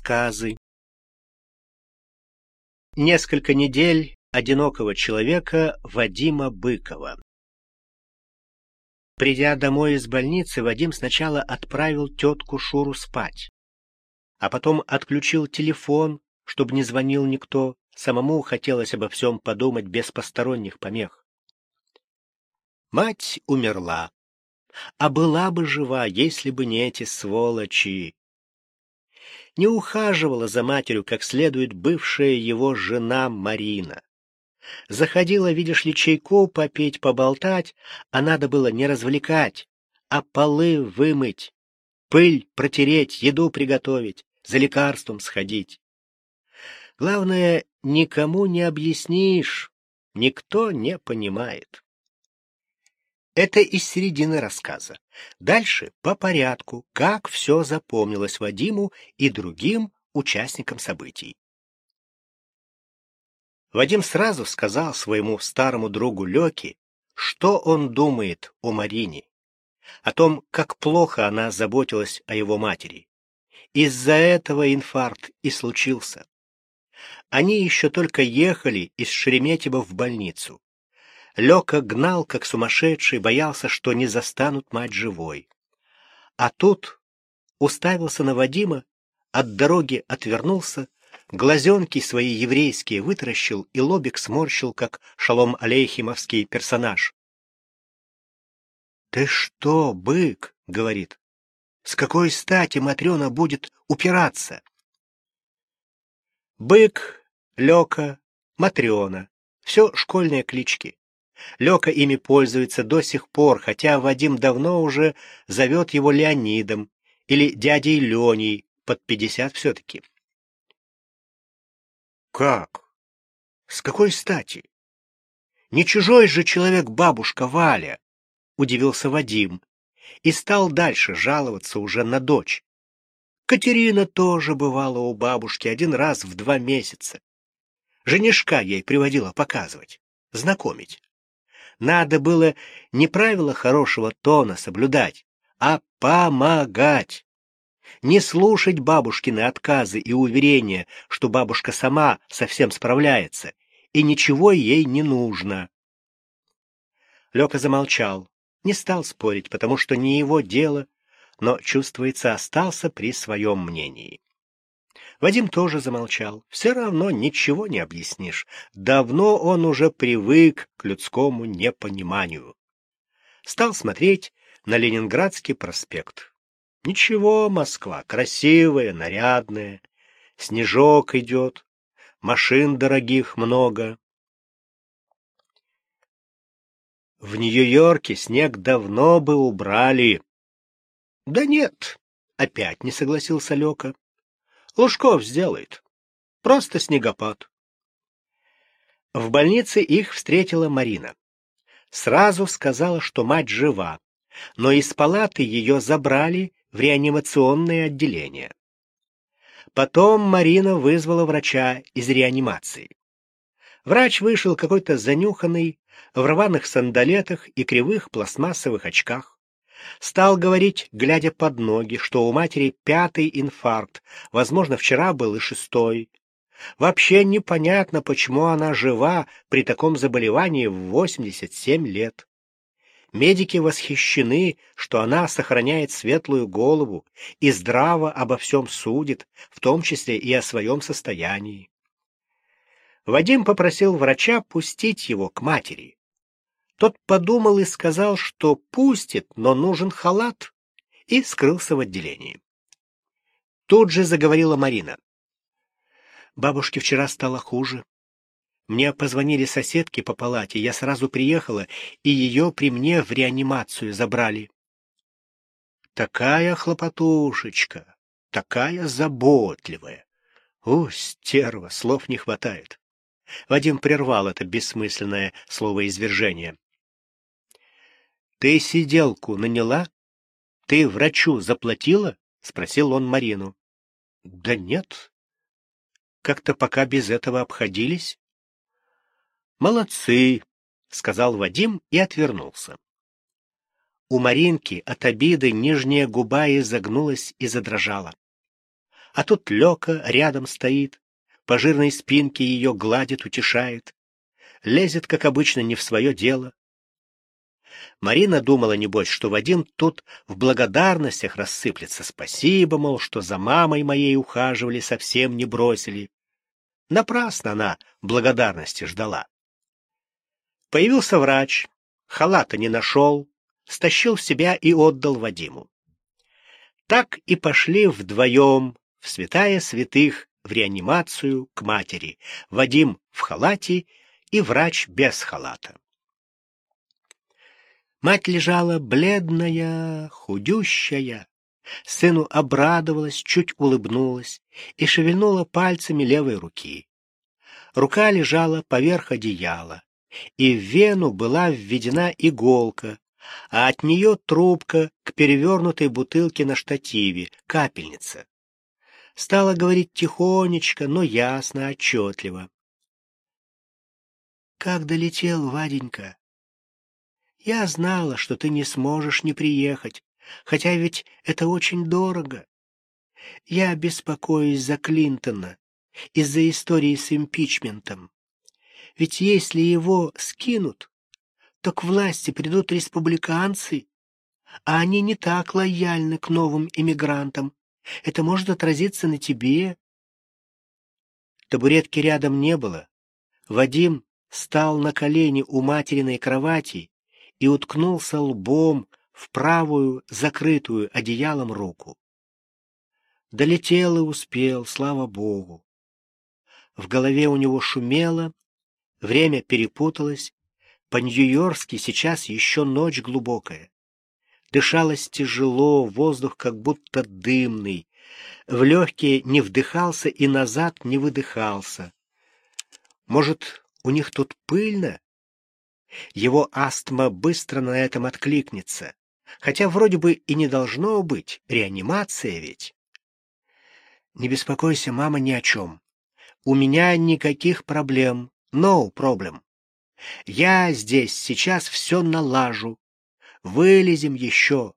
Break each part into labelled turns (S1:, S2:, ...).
S1: Рассказы. Несколько недель одинокого человека Вадима Быкова. Придя домой из больницы, Вадим сначала отправил тетку Шуру спать, а потом отключил телефон, чтобы не звонил никто. Самому хотелось обо всем подумать без посторонних помех. Мать умерла, а была бы жива, если бы не эти сволочи. Не ухаживала за матерью как следует бывшая его жена Марина. Заходила, видишь ли, чайку попить, поболтать, а надо было не развлекать, а полы вымыть, пыль протереть, еду приготовить, за лекарством сходить. Главное, никому не объяснишь, никто не понимает. Это из середины рассказа. Дальше по порядку, как все запомнилось Вадиму и другим участникам событий. Вадим сразу сказал своему старому другу Лёке, что он думает о Марине, о том, как плохо она заботилась о его матери. Из-за этого инфаркт и случился. Они еще только ехали из Шереметьево в больницу. Лёка гнал, как сумасшедший, боялся, что не застанут мать живой. А тут уставился на Вадима, от дороги отвернулся, глазенки свои еврейские вытаращил и лобик сморщил, как Шалом алейхимовский персонаж. — Ты что, бык? — говорит. — С какой стати Матрена будет упираться? Бык, Лёка, Матрена — все школьные клички. Лёка ими пользуется до сих пор, хотя Вадим давно уже зовет его Леонидом или дядей Леней, под 50 все-таки. Как? С какой стати? Не чужой же человек бабушка Валя, удивился Вадим и стал дальше жаловаться уже на дочь. Катерина тоже бывала у бабушки один раз в 2 месяца. Женишка ей приводила показывать, знакомить. Надо было не правила хорошего тона соблюдать, а помогать. Не слушать бабушкины отказы и уверения, что бабушка сама совсем справляется, и ничего ей не нужно. Лёка замолчал, не стал спорить, потому что не его дело, но, чувствуется, остался при своем мнении. Вадим тоже замолчал. Все равно ничего не объяснишь. Давно он уже привык к людскому непониманию. Стал смотреть на Ленинградский проспект. Ничего, Москва, красивая, нарядная. Снежок идет, машин дорогих много. В Нью-Йорке снег давно бы убрали. Да нет, опять не согласился Лёка. Лужков сделает. Просто снегопад. В больнице их встретила Марина. Сразу сказала, что мать жива, но из палаты ее забрали в реанимационное отделение. Потом Марина вызвала врача из реанимации. Врач вышел какой-то занюханный, в рваных сандалетах и кривых пластмассовых очках. Стал говорить, глядя под ноги, что у матери 5-й инфаркт, возможно, вчера был и 6-й. Вообще непонятно, почему она жива при таком заболевании в 87 лет. Медики восхищены, что она сохраняет светлую голову и здраво обо всем судит, в том числе и о своем состоянии. Вадим попросил врача пустить его к матери. Тот подумал и сказал, что пустит, но нужен халат, и скрылся в отделении. Тут же заговорила Марина. Бабушке вчера стало хуже. Мне позвонили соседки по палате, я сразу приехала, и ее при мне в реанимацию забрали. Такая хлопотушечка, такая заботливая. Стерва, слов не хватает. Вадим прервал это бессмысленное словоизвержение. «Ты сиделку наняла? Ты врачу заплатила?» — спросил он Марину. «Да нет. Как-то пока без этого обходились». «Молодцы», — сказал Вадим и отвернулся. У Маринки от обиды нижняя губа изогнулась и задрожала. А тут Лёка рядом стоит, по жирной спинке ее гладит, утешает. Лезет, как обычно, не в свое дело. Марина думала, небось, что Вадим тут в благодарностях рассыплется. Спасибо, мол, что за мамой моей ухаживали, совсем не бросили. Напрасно она благодарности ждала. Появился врач, халата не нашел, стащил в себя и отдал Вадиму. Так и пошли вдвоем в святая святых, в реанимацию к матери. Вадим в халате и врач без халата. Мать лежала бледная, худющая. Сыну обрадовалась, чуть улыбнулась и шевельнула пальцами левой руки. Рука лежала поверх одеяла, и в вену была введена иголка, а от нее трубка к перевернутой бутылке на штативе, капельница. Стала говорить тихонечко, но ясно, отчетливо. «Как долетел, Ваденька? Я знала, что ты не сможешь не приехать, хотя ведь это очень дорого. Я беспокоюсь за Клинтона, из-за истории с импичментом. Ведь если его скинут, то к власти придут республиканцы, а они не так лояльны к новым иммигрантам. Это может отразиться на тебе». Табуретки рядом не было. Вадим стал на колени у материной кровати и уткнулся лбом в правую, закрытую одеялом руку. Долетел и успел, слава богу. В голове у него шумело, время перепуталось, по-нью-йоркски сейчас еще ночь глубокая. Дышалось тяжело, воздух как будто дымный, в легкие не вдыхался и назад не выдыхался. Может, у них тут пыльно? Его астма быстро на этом откликнется, хотя вроде бы и не должно быть, реанимация ведь. Не беспокойся, мама, ни о чем. У меня никаких проблем, no problem. Я здесь сейчас все налажу. Вылезем еще.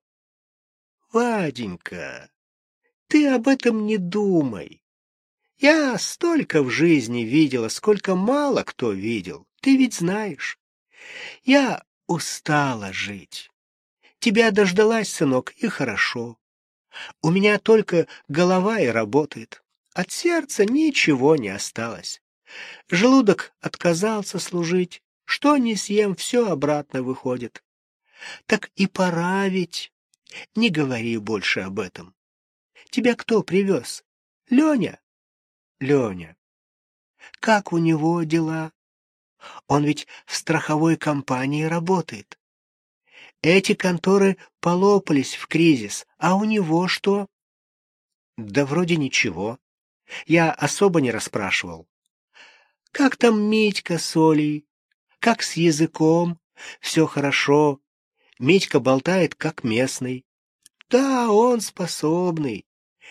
S1: Ваденька, ты об этом не думай. Я столько в жизни видела, сколько мало кто видел. Ты ведь знаешь. Я устала жить. Тебя дождалась, сынок, и хорошо. У меня только голова и работает. От сердца ничего не осталось. Желудок отказался служить. Что ни съем, все обратно выходит. Так и пора ведь. Не говори больше об этом. Тебя кто привез? Леня? Леня. Как у него дела? Он ведь в страховой компании работает. Эти конторы полопались в кризис, а у него что? Да вроде ничего. Я особо не расспрашивал. Как там Митька с Олей? Как с языком? Все хорошо. Митька болтает, как местный. Да, он способный.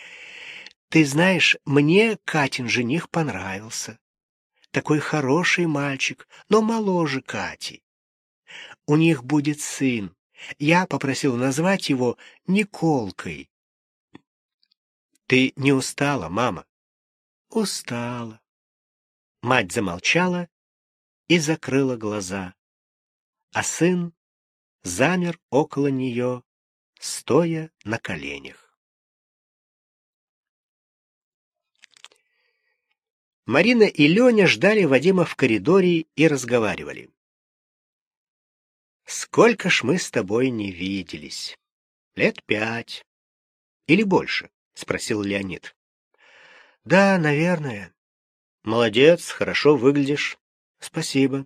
S1: Ты знаешь, мне Катин жених понравился. Такой хороший мальчик, но моложе Кати. У них будет сын. Я попросил назвать его Николкой. Ты не устала, мама? Устала. Мать замолчала и закрыла глаза, а сын замер около нее, стоя на коленях. Марина и Леня ждали Вадима в коридоре и разговаривали. «Сколько ж мы с тобой не виделись? 5 лет. Или больше?» — спросил Леонид. «Да, наверное». «Молодец, хорошо выглядишь. Спасибо».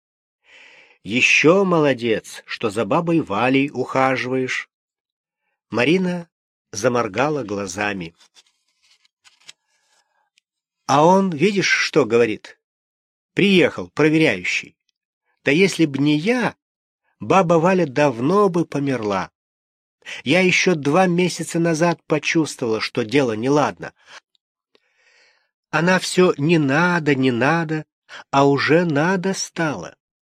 S1: «Еще молодец, что за бабой Валей ухаживаешь». Марина заморгала глазами. «А он, видишь, что говорит? Приехал, проверяющий. Да если б не я, баба Валя давно бы померла. Я еще 2 месяца назад почувствовала, что дело неладно. Она все не надо, а уже надо стало.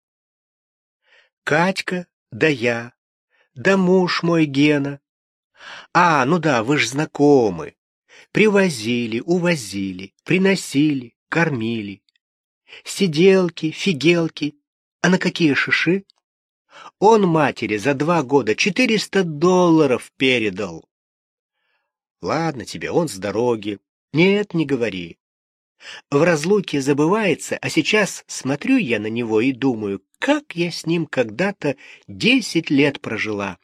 S1: Катька, да я, да муж мой Гена. А, ну да, вы ж знакомы. Привозили, увозили, приносили, кормили. Сиделки, фиделки. А на какие шиши? Он матери за 2 года $400 передал. Ладно тебе, он с дороги. Нет, не говори. В разлуке забывается, а сейчас смотрю я на него и думаю, как я с ним когда-то 10 лет прожила.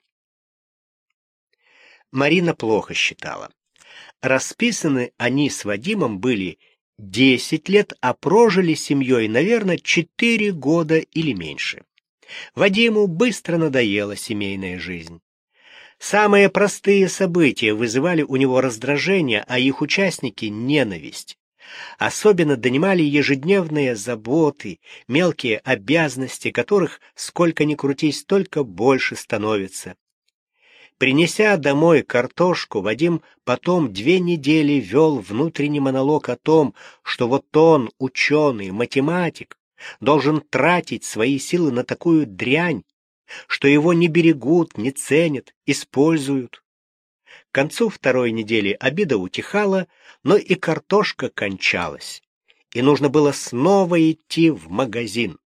S1: Марина плохо считала. Расписаны они с Вадимом были 10 лет, а прожили с семьей, наверное, 4 года или меньше. Вадиму быстро надоела семейная жизнь. Самые простые события вызывали у него раздражение, а их участники — ненависть. Особенно донимали ежедневные заботы, мелкие обязанности, которых, сколько ни крутись, только больше становится. Принеся домой картошку, Вадим потом 2 недели вел внутренний монолог о том, что вот он, ученый, математик, должен тратить свои силы на такую дрянь, что его не берегут, не ценят, используют. К концу 2-й недели обида утихала, но и картошка кончалась, и нужно было снова идти в магазин.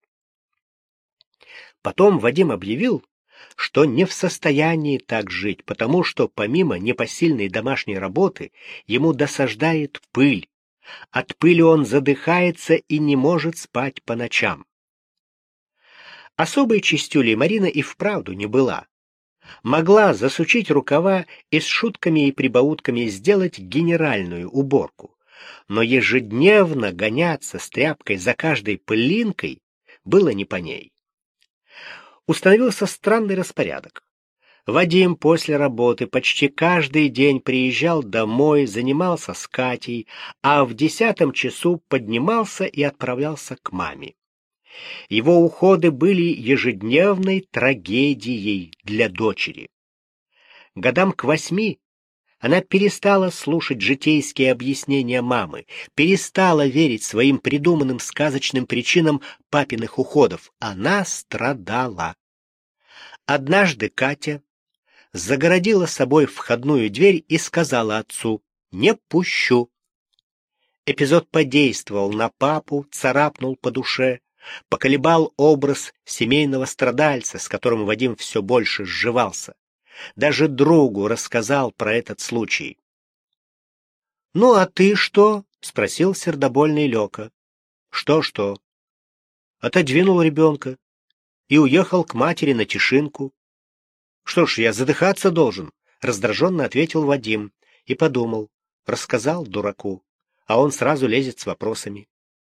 S1: Потом Вадим объявил, что не в состоянии так жить, потому что помимо непосильной домашней работы ему досаждает пыль. От пыли он задыхается и не может спать по ночам. Особой чистюлей Марина и вправду не была. Могла засучить рукава и с шутками и прибаутками сделать генеральную уборку, но ежедневно гоняться с тряпкой за каждой пылинкой было не по ней. Установился странный распорядок. Вадим после работы почти каждый день приезжал домой, занимался с Катей, а в 10 часу поднимался и отправлялся к маме. Его уходы были ежедневной трагедией для дочери. Годам к 8 она перестала слушать житейские объяснения мамы, перестала верить своим придуманным сказочным причинам папиных уходов. Она страдала. Однажды Катя загородила собой входную дверь и сказала отцу: «Не пущу». Эпизод подействовал на папу, царапнул по душе, поколебал образ семейного страдальца, с которым Вадим все больше сживался. Даже другу рассказал про этот случай. «Ну, а ты что?» — спросил сердобольный Лёка. «Что-что?» Отодвинул ребенка и уехал к матери на Тишинку. «Что ж, я задыхаться должен?» — раздраженно ответил Вадим и подумал. Рассказал дураку, а он сразу лезет с вопросами.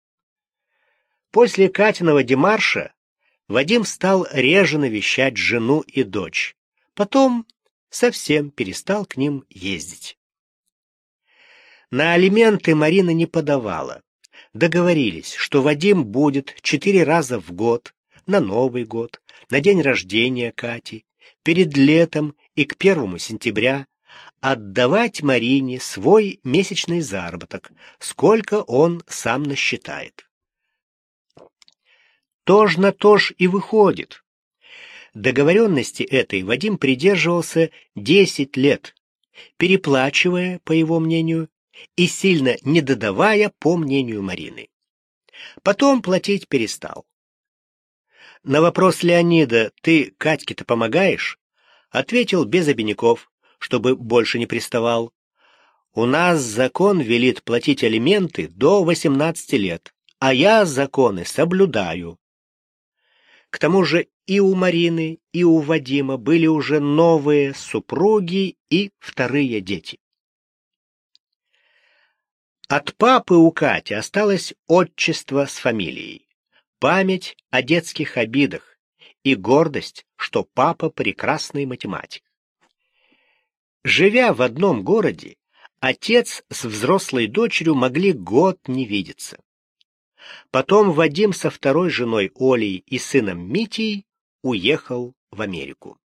S1: После Катиного демарша Вадим стал реже навещать жену и дочь. Потом совсем перестал к ним ездить. На алименты Марина не подавала. Договорились, что Вадим будет 4 раза в год, на Новый год, на день рождения Кати, перед летом и к 1 сентября отдавать Марине свой месячный заработок, сколько он сам насчитает. Тож на тож и выходит. Договоренности этой Вадим придерживался 10 лет, переплачивая, по его мнению, и сильно не додавая, по мнению Марины. Потом платить перестал. На вопрос Леонида: «Ты Катьке-то помогаешь?» ответил без обиняков, чтобы больше не приставал. «У нас закон велит платить алименты до 18 лет, а я законы соблюдаю». К тому же и у Марины, и у Вадима были уже новые супруги и 2-е дети. От папы у Кати осталось отчество с фамилией, память о детских обидах и гордость, что папа прекрасный математик. Живя в одном городе, отец с взрослой дочерью могли год не видеться. Потом Вадим со 2-й женой Олей и сыном Митей уехал в Америку.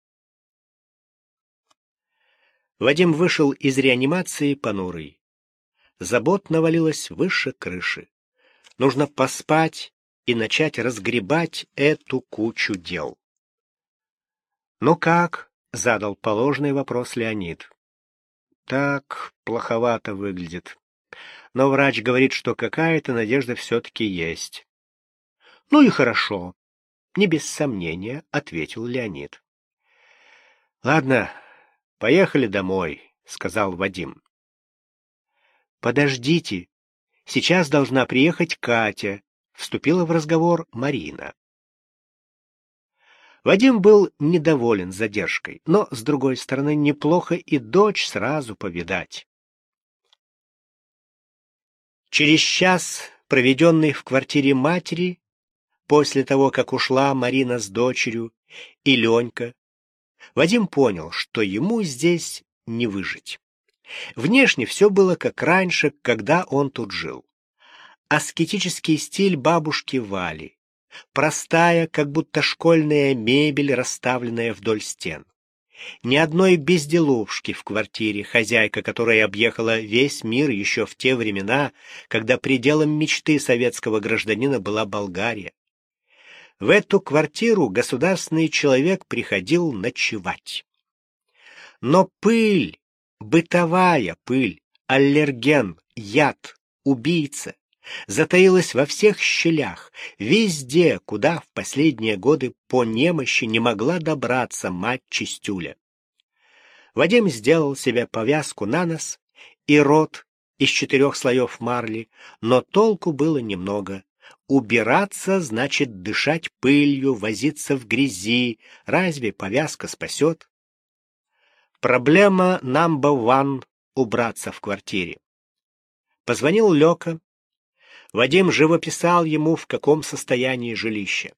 S1: Вадим вышел из реанимации понурый. Забот навалилось выше крыши. Нужно поспать и начать разгребать эту кучу дел. «Ну как?» — задал положенный вопрос Леонид. Так, плоховато выглядит. Но врач говорит, что какая-то надежда все-таки есть. Ну и хорошо, не без сомнения, ответил Леонид. Ладно, поехали домой, сказал Вадим. Подождите, сейчас должна приехать Катя, вступила в разговор Марина. Вадим был недоволен задержкой, но, с другой стороны, неплохо и дочь сразу повидать. Через час, проведенный в квартире матери, после того, как ушла Марина с дочерью и Ленька, Вадим понял, что ему здесь не выжить. Внешне все было как раньше, когда он тут жил. Аскетический стиль бабушки Вали, простая, как будто школьная мебель, расставленная вдоль стен. Ни одной безделушки в квартире, хозяйка которой объехала весь мир еще в те времена, когда пределом мечты советского гражданина была Болгария. В эту квартиру государственный человек приходил ночевать. Но пыль, бытовая пыль, аллерген, яд, убийца, затаилась во всех щелях, везде, куда в последние годы по немощи не могла добраться мать Чистюля. Вадим сделал себе повязку на нос и рот из 4 слоев марли, но толку было немного. Убираться значит дышать пылью, возиться в грязи. Разве повязка спасет? Проблема number one — убраться в квартире. Позвонил Лёка. Вадим живописал ему, в каком состоянии жилище.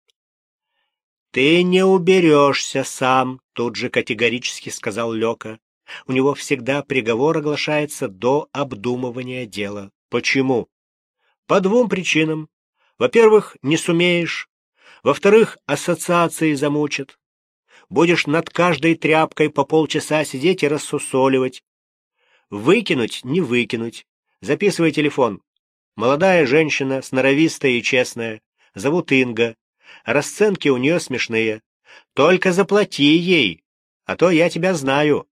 S1: «Ты не уберешься сам», — тут же категорически сказал Лёка. «У него всегда приговор оглашается до обдумывания дела». «Почему?» «По 2 причинам. Во-первых, не сумеешь. Во-вторых, ассоциации замучат. Будешь над каждой тряпкой по полчаса сидеть и рассусоливать. Выкинуть — не выкинуть. Записывай телефон. Молодая женщина, сноровистая и честная. Зовут Инга. Расценки у нее смешные. Только заплати ей, а то я тебя знаю».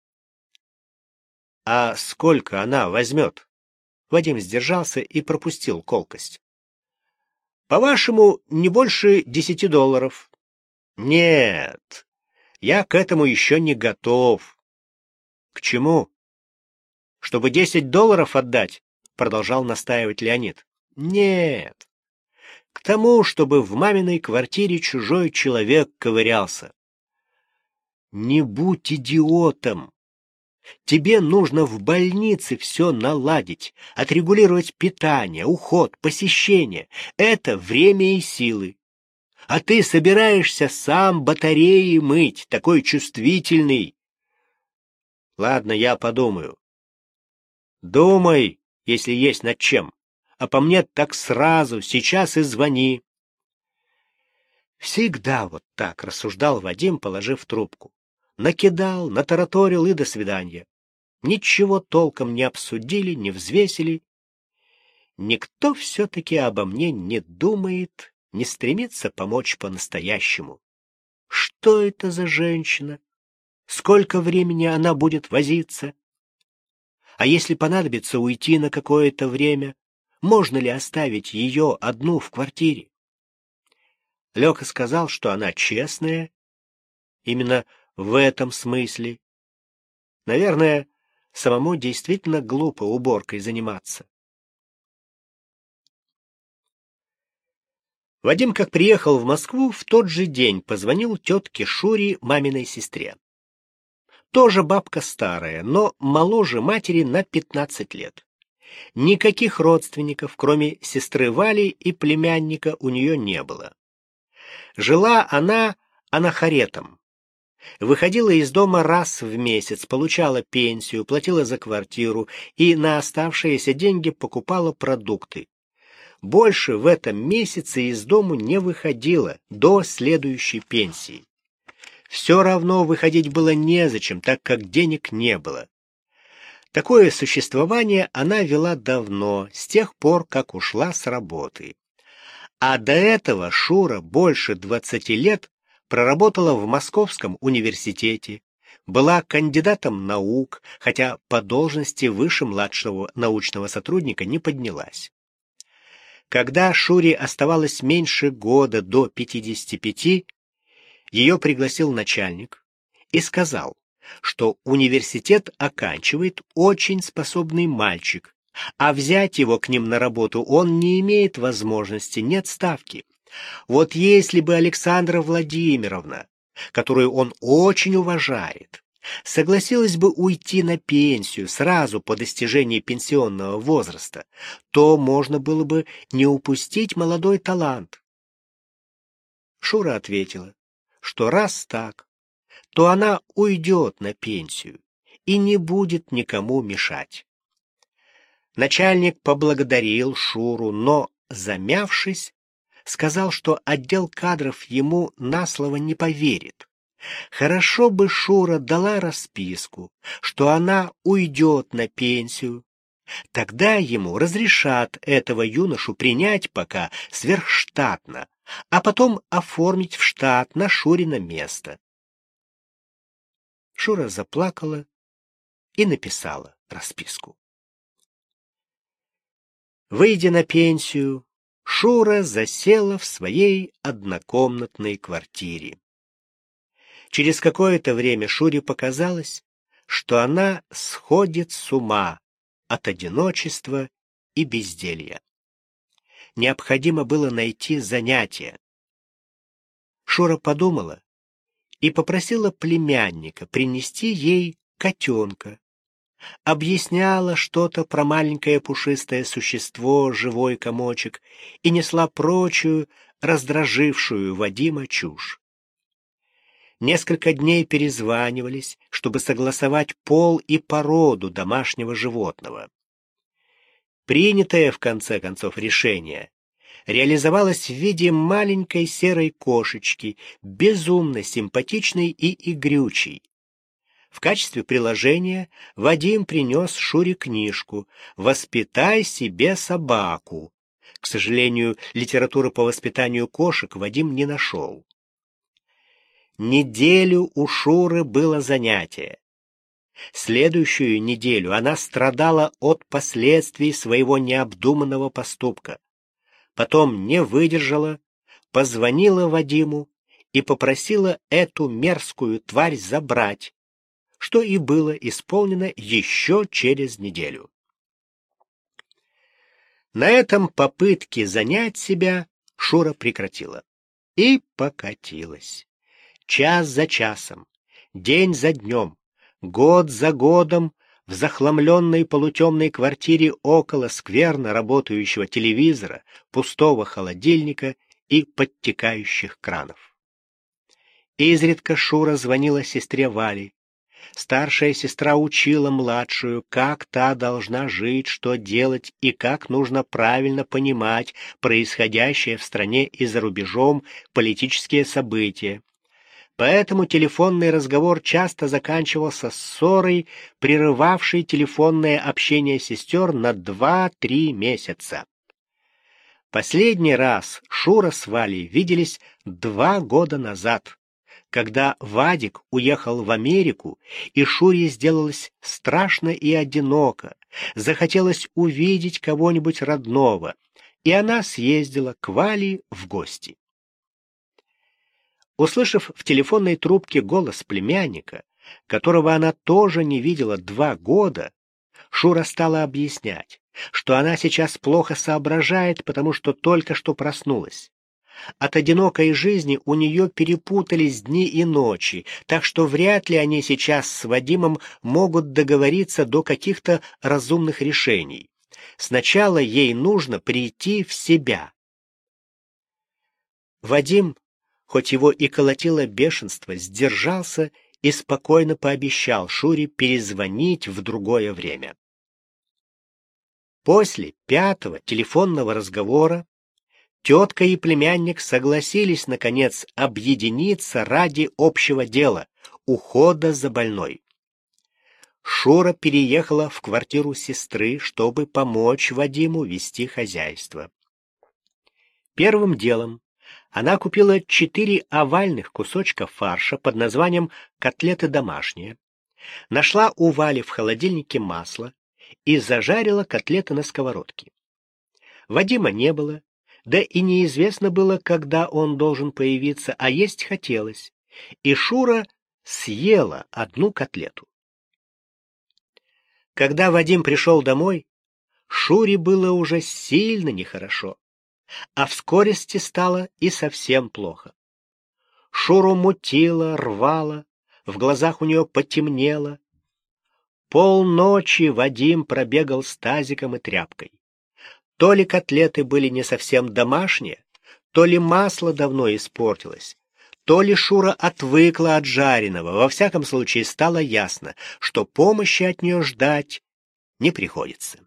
S1: «А сколько она возьмет?» Вадим сдержался и пропустил колкость. «По-вашему, не больше $10. «Нет, я к этому еще не готов». «К чему?» «Чтобы $10 отдать», — продолжал настаивать Леонид. «Нет, к тому, чтобы в маминой квартире чужой человек ковырялся». «Не будь идиотом. Тебе нужно в больнице все наладить, отрегулировать питание, уход, посещение. Это время и силы. А ты собираешься сам батареи мыть, такой чувствительный». «Ладно, я подумаю». «Думай, если есть над чем. А по мне так сразу, сейчас и звони». Всегда вот так рассуждал Вадим, положив трубку. Накидал, натараторил и до свидания. Ничего толком не обсудили, не взвесили. Никто все-таки обо мне не думает, не стремится помочь по-настоящему. Что это за женщина? Сколько времени она будет возиться? А если понадобится уйти на какое-то время, можно ли оставить ее одну в квартире? Лёка сказал, что она честная. Именно в этом смысле. Наверное, самому действительно глупо уборкой заниматься. Вадим, как приехал в Москву, в тот же день позвонил тетке Шуре, маминой сестре. Тоже бабка старая, но моложе матери на 15 лет. Никаких родственников, кроме сестры Вали и племянника, у нее не было. Жила она анахоретом. Выходила из дома раз в месяц, получала пенсию, платила за квартиру и на оставшиеся деньги покупала продукты. Больше в этом месяце из дому не выходила до следующей пенсии. Все равно выходить было незачем, так как денег не было. Такое существование она вела давно, с тех пор, как ушла с работы. А до этого Шура больше 20 лет проработала в Московском университете, была кандидатом наук, хотя по должности выше младшего научного сотрудника не поднялась. Когда Шуре оставалось меньше года до 55, ее пригласил начальник и сказал, что университет оканчивает очень способный мальчик, а взять его к ним на работу он не имеет возможности, нет ставки. Вот если бы Александра Владимировна, которую он очень уважает, согласилась бы уйти на пенсию сразу по достижении пенсионного возраста, то можно было бы не упустить молодой талант. Шура ответила, что раз так, то она уйдет на пенсию и не будет никому мешать. Начальник поблагодарил Шуру, но, замявшись, сказал, что отдел кадров ему на слово не поверит. Хорошо бы Шура дала расписку, что она уйдет на пенсию. Тогда ему разрешат этого юношу принять пока сверхштатно, а потом оформить в штат на Шурино место. Шура заплакала и написала расписку. Выйдя на пенсию, Шура засела в своей однокомнатной квартире. Через какое-то время Шуре показалось, что она сходит с ума от одиночества и безделья. Необходимо было найти занятие. Шура подумала и попросила племянника принести ей котенка. Объясняла что-то про маленькое пушистое существо, живой комочек, и несла прочую, раздражившую Вадима чушь. Несколько дней перезванивались, чтобы согласовать пол и породу домашнего животного. Принятое, в конце концов, решение реализовалось в виде маленькой серой кошечки, безумно симпатичной и игрючей. В качестве приложения Вадим принес Шуре книжку «Воспитай себе собаку». К сожалению, литературы по воспитанию кошек Вадим не нашел. Неделю у Шуры было занятие. Следующую неделю она страдала от последствий своего необдуманного поступка. Потом не выдержала, позвонила Вадиму и попросила эту мерзкую тварь забрать, что и было исполнено еще через неделю. На этом попытки занять себя Шура прекратила и покатилась. Час за часом, день за днем, год за годом в захламленной полутемной квартире около скверно работающего телевизора, пустого холодильника и подтекающих кранов. Изредка Шура звонила сестре Вале. Старшая сестра учила младшую, как та должна жить, что делать и как нужно правильно понимать происходящее в стране и за рубежом политические события. Поэтому телефонный разговор часто заканчивался ссорой, прерывавшей телефонное общение сестер на 2-3 месяца. Последний раз Шура с Валей виделись 2 года назад, когда Вадик уехал в Америку, и Шуре сделалось страшно и одиноко, захотелось увидеть кого-нибудь родного, и она съездила к Вале в гости. Услышав в телефонной трубке голос племянника, которого она тоже не видела 2 года, Шура стала объяснять, что она сейчас плохо соображает, потому что только что проснулась. От одинокой жизни у нее перепутались дни и ночи, так что вряд ли они сейчас с Вадимом могут договориться до каких-то разумных решений. Сначала ей нужно прийти в себя. Вадим, хоть его и колотило бешенство, сдержался и спокойно пообещал Шуре перезвонить в другое время. После 5-го телефонного разговора тетка и племянник согласились, наконец, объединиться ради общего дела — ухода за больной. Шура переехала в квартиру сестры, чтобы помочь Вадиму вести хозяйство. Первым делом Она купила 4 овальных кусочка фарша под названием «котлеты домашние», нашла у Вали в холодильнике масло и зажарила котлеты на сковородке. Вадима не было, да и неизвестно было, когда он должен появиться, а есть хотелось, и Шура съела одну котлету. Когда Вадим пришел домой, Шуре было уже сильно нехорошо, а в скорости стало и совсем плохо. Шуру мутило, рвало, в глазах у нее потемнело. Полночи Вадим пробегал с тазиком и тряпкой. То ли котлеты были не совсем домашние, то ли масло давно испортилось, то ли Шура отвыкла от жареного. Во всяком случае, стало ясно, что помощи от нее ждать не приходится.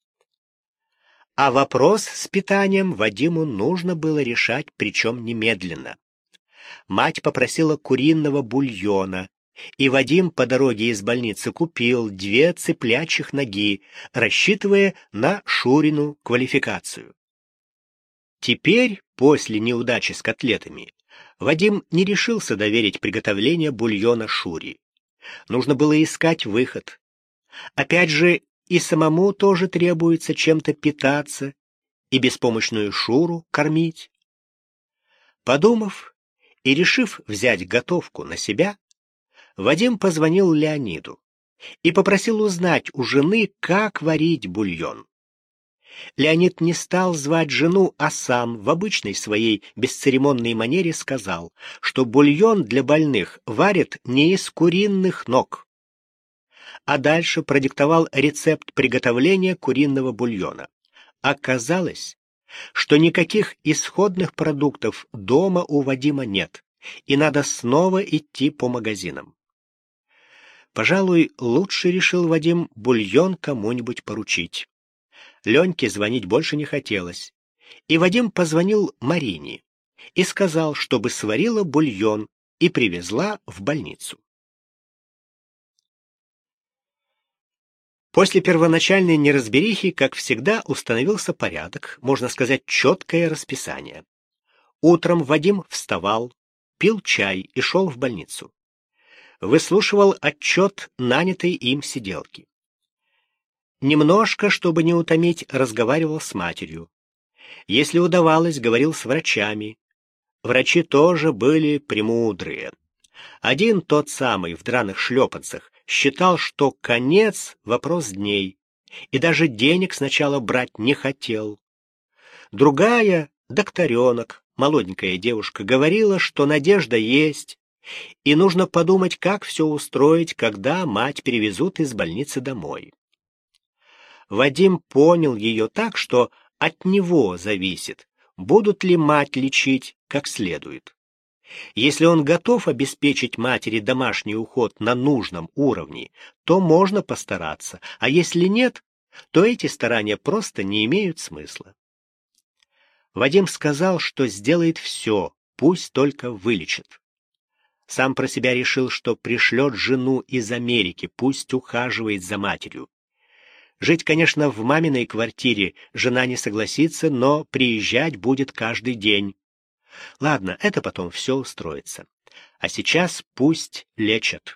S1: А вопрос с питанием Вадиму нужно было решать, причем немедленно. Мать попросила куриного бульона, и Вадим по дороге из больницы купил 2 цыплячьих ноги, рассчитывая на Шурину квалификацию. Теперь, после неудачи с котлетами, Вадим не решился доверить приготовление бульона Шуре. Нужно было искать выход. Опять же, и самому тоже требуется чем-то питаться и беспомощную Шуру кормить. Подумав и решив взять готовку на себя, Вадим позвонил Леониду и попросил узнать у жены, как варить бульон. Леонид не стал звать жену, а сам в обычной своей бесцеремонной манере сказал, что бульон для больных варят не из куриных ног. А дальше продиктовал рецепт приготовления куриного бульона. Оказалось, что никаких исходных продуктов дома у Вадима нет, и надо снова идти по магазинам. Пожалуй, лучше, решил Вадим, бульон кому-нибудь поручить. Леньке звонить больше не хотелось, и Вадим позвонил Марине и сказал, чтобы сварила бульон и привезла в больницу. После первоначальной неразберихи, как всегда, установился порядок, можно сказать, четкое расписание. Утром Вадим вставал, пил чай и шел в больницу. Выслушивал отчет нанятой им сиделки. Немножко, чтобы не утомить, разговаривал с матерью. Если удавалось, говорил с врачами. Врачи тоже были премудрые. Один, тот самый, в драных шлепанцах, считал, что конец — вопрос дней, и даже денег сначала брать не хотел. Другая, докторенок, молоденькая девушка, говорила, что надежда есть, и нужно подумать, как все устроить, когда мать перевезут из больницы домой. Вадим понял ее так, что от него зависит, будут ли мать лечить как следует. Если он готов обеспечить матери домашний уход на нужном уровне, то можно постараться, а если нет, то эти старания просто не имеют смысла. Вадим сказал, что сделает все, пусть только вылечит. Сам про себя решил, что пришлет жену из Америки, пусть ухаживает за матерью. Жить, конечно, в маминой квартире жена не согласится, но приезжать будет каждый день. Ладно, это потом все устроится. А сейчас пусть лечат.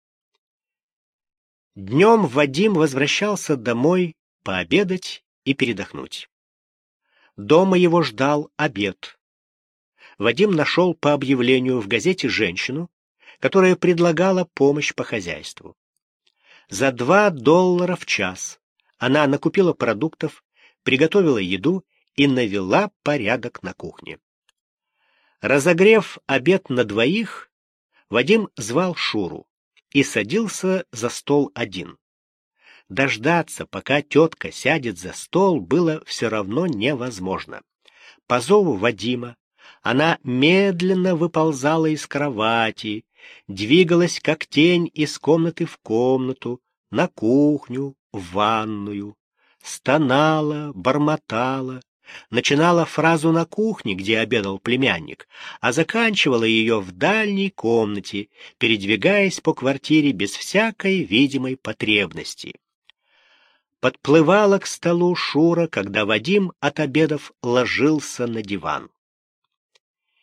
S1: Днем Вадим возвращался домой пообедать и передохнуть. Дома его ждал обед. Вадим нашел по объявлению в газете женщину, которая предлагала помощь по хозяйству. За $2 в час она накупила продуктов, приготовила еду и навела порядок на кухне. Разогрев обед на 2, Вадим звал Шуру и садился за стол один. Дождаться, пока тетка сядет за стол, было все равно невозможно. По зову Вадима она медленно выползала из кровати, двигалась как тень из комнаты в комнату, на кухню, в ванную, стонала, бормотала, начинала фразу на кухне, где обедал племянник, а заканчивала ее в дальней комнате, передвигаясь по квартире без всякой видимой потребности. Подплывала к столу Шура, когда Вадим от обедов ложился на диван.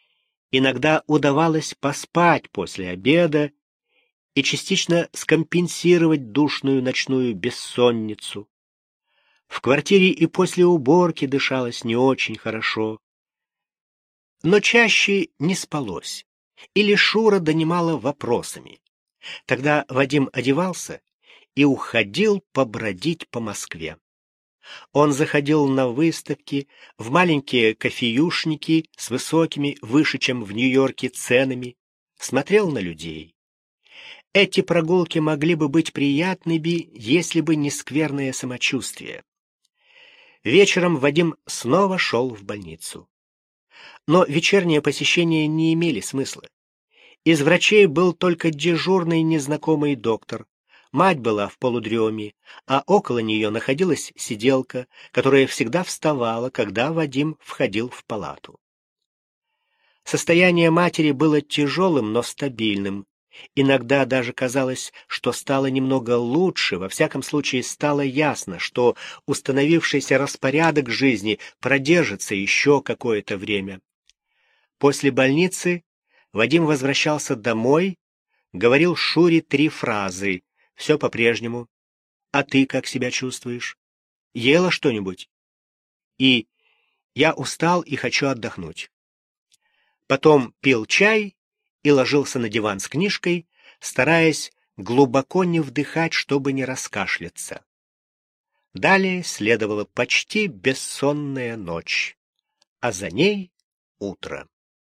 S1: Иногда удавалось поспать после обеда и частично скомпенсировать душную ночную бессонницу. В квартире и после уборки дышалось не очень хорошо. Но чаще не спалось, или Шура донимала вопросами. Тогда Вадим одевался и уходил побродить по Москве. Он заходил на выставки, в маленькие кофеюшники с высокими, выше, чем в Нью-Йорке, ценами, смотрел на людей. Эти прогулки могли бы быть приятными, если бы не скверное самочувствие. Вечером Вадим снова шел в больницу. Но вечерние посещения не имели смысла. Из врачей был только дежурный незнакомый доктор. Мать была в полудреме, а около нее находилась сиделка, которая всегда вставала, когда Вадим входил в палату. Состояние матери было тяжелым, но стабильным. Иногда даже казалось, что стало немного лучше, во всяком случае стало ясно, что установившийся распорядок жизни продержится еще какое-то время. После больницы Вадим возвращался домой, говорил Шуре 3 фразы. Все по-прежнему. А ты как себя чувствуешь? Ела что-нибудь? И я устал и хочу отдохнуть. Потом пил чай и ложился на диван с книжкой, стараясь глубоко не вдыхать, чтобы не раскашляться. Далее следовала почти бессонная ночь, а за ней утро.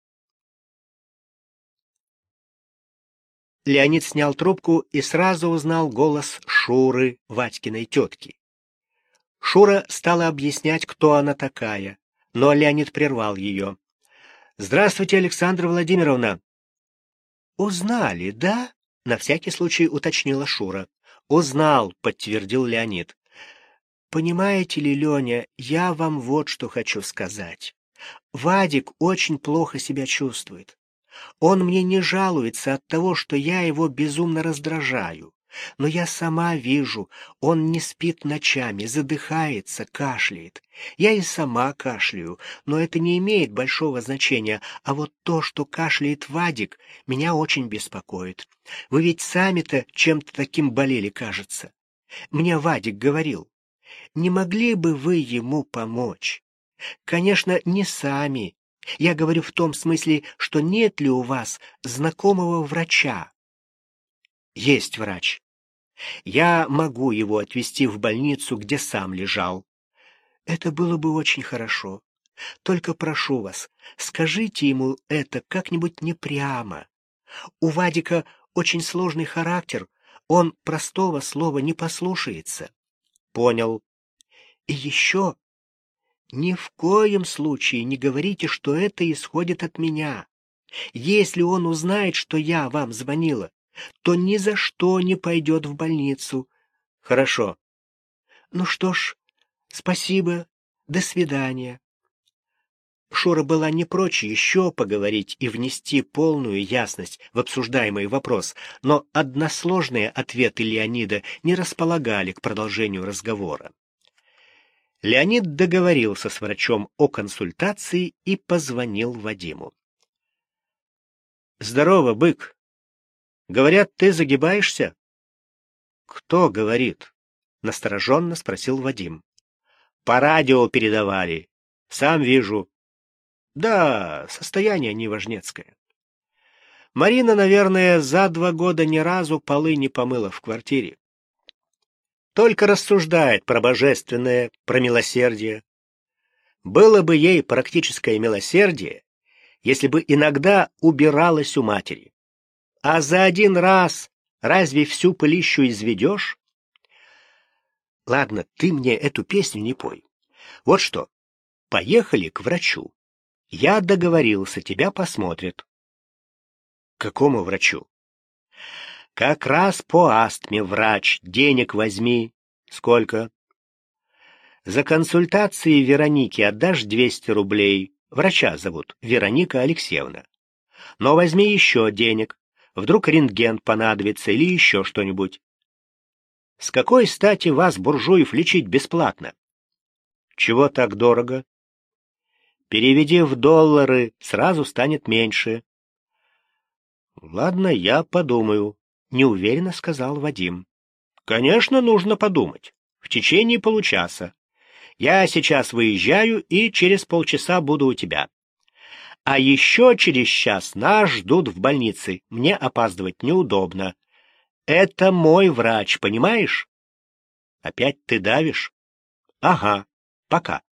S1: Леонид снял трубку и сразу узнал голос Шуры, Вадькиной тетки. Шура стала объяснять, кто она такая, но Леонид прервал ее. «Здравствуйте, Александра Владимировна!» «Узнали, да?» — на всякий случай уточнила Шура. «Узнал», — подтвердил Леонид. «Понимаете ли, Леня, я вам вот что хочу сказать. Вадик очень плохо себя чувствует. Он мне не жалуется от того, что я его безумно раздражаю. Но я сама вижу, он не спит ночами, задыхается, кашляет. Я и сама кашляю, но это не имеет большого значения. А вот то, что кашляет Вадик, меня очень беспокоит. Вы ведь сами-то чем-то таким болели, кажется. Мне Вадик говорил, не могли бы вы ему помочь? Конечно, не сами. Я говорю в том смысле, что нет ли у вас знакомого врача? Есть врач. Я могу его отвезти в больницу, где сам лежал. Это было бы очень хорошо. Только прошу вас, скажите ему это как-нибудь не прямо. У Вадика очень сложный характер, он простого слова не послушается. Понял. И еще... Ни в коем случае не говорите, что это исходит от меня. Если он узнает, что я вам звонила, то ни за что не пойдет в больницу. Хорошо. Ну что ж, спасибо. До свидания. Шура была не прочь еще поговорить и внести полную ясность в обсуждаемый вопрос, но односложные ответы Леонида не располагали к продолжению разговора. Леонид договорился с врачом о консультации и позвонил Вадиму. «Здорово, бык. Говорят, ты загибаешься?» «Кто говорит?» — настороженно спросил Вадим. «По радио передавали. Сам вижу. Да, состояние неважнецкое. Марина, наверное, за 2 года ни разу полы не помыла в квартире. Только рассуждает про божественное, про милосердие. Было бы ей практическое милосердие, если бы иногда убиралась у матери. А за 1 раз разве всю пылищу изведешь? Ладно, ты мне эту песню не пой. Вот что, поехали к врачу. Я договорился, тебя посмотрят. К какому врачу? Как раз по астме врач, денег возьми. Сколько? За консультации Вероники отдашь 200 рублей. Врача зовут Вероника Алексеевна. Но возьми еще денег. Вдруг рентген понадобится или еще что-нибудь. С какой стати вас, буржуев, лечить бесплатно? Чего так дорого? Переведи в доллары, сразу станет меньше. Ладно, я подумаю, неуверенно сказал Вадим. Конечно, нужно подумать. В течение получаса. Я сейчас выезжаю и через полчаса буду у тебя. А еще через час нас ждут в больнице. Мне опаздывать неудобно. Это мой врач, понимаешь? Опять ты давишь? Ага, пока.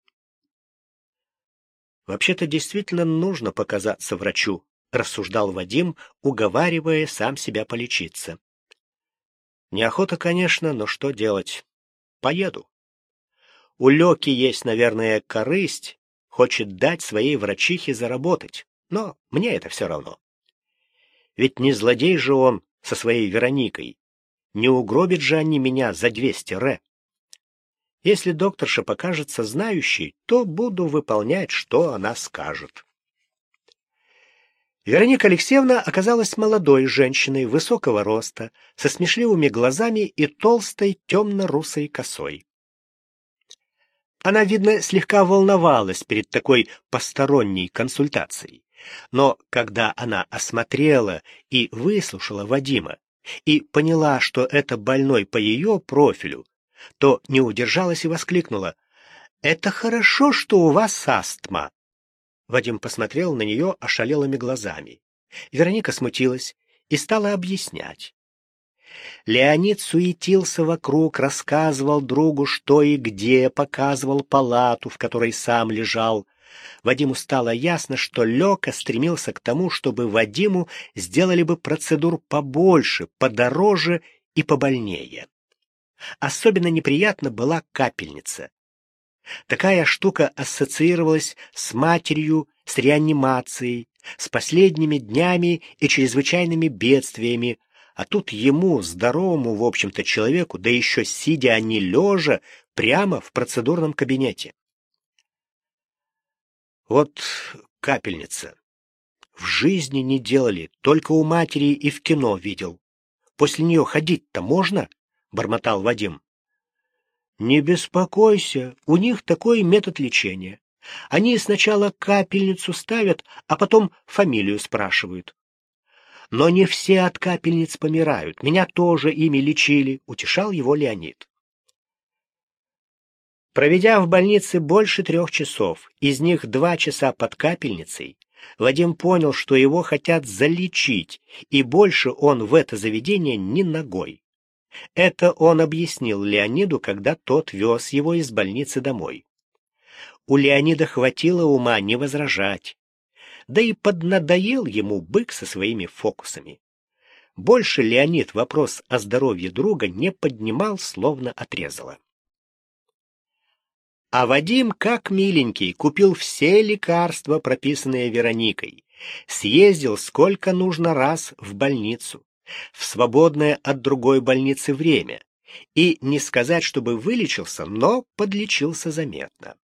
S1: Вообще-то действительно нужно показаться врачу, рассуждал Вадим, уговаривая сам себя полечиться. Неохота, конечно, но что делать? Поеду. У Лёки есть, наверное, корысть, хочет дать своей врачихе заработать, но мне это все равно. Ведь не злодей же он со своей Вероникой. Не угробит же они меня за 200 ре. Если докторша покажется знающей, то буду выполнять, что она скажет. Вероника Алексеевна оказалась молодой женщиной высокого роста, со смешливыми глазами и толстой темно-русой косой. Она, видно, слегка волновалась перед такой посторонней консультацией. Но когда она осмотрела и выслушала Вадима и поняла, что это больной по ее профилю, то не удержалась и воскликнула: «Это хорошо, что у вас астма». Вадим посмотрел на нее ошалелыми глазами. Вероника смутилась и стала объяснять. Леонид суетился вокруг, рассказывал другу, что и где, показывал палату, в которой сам лежал. Вадиму стало ясно, что Лёка стремился к тому, чтобы Вадиму сделали бы процедур побольше, подороже и побольнее. Особенно неприятна была капельница. Такая штука ассоциировалась с матерью, с реанимацией, с последними днями и чрезвычайными бедствиями, а тут ему, здоровому, в общем-то, человеку, да еще сидя, а не лежа, прямо в процедурном кабинете. Вот капельница. В жизни не делали, только у матери и в кино видел. После нее ходить-то можно? — бормотал Вадим. Не беспокойся, у них такой метод лечения. Они сначала капельницу ставят, а потом фамилию спрашивают. Но не все от капельниц помирают. Меня тоже ими лечили, утешал его Леонид. Проведя в больнице больше 3 часов, из них 2 часа под капельницей, Вадим понял, что его хотят залечить, и больше он в это заведение ни ногой. Это он объяснил Леониду, когда тот вез его из больницы домой. У Леонида хватило ума не возражать. Да и поднадоел ему бык со своими фокусами. Больше Леонид вопрос о здоровье друга не поднимал, словно отрезало. А Вадим, как миленький, купил все лекарства, прописанные Вероникой, съездил сколько нужно раз в больницу, в свободное от другой больницы время, и не сказать, чтобы вылечился, но подлечился заметно.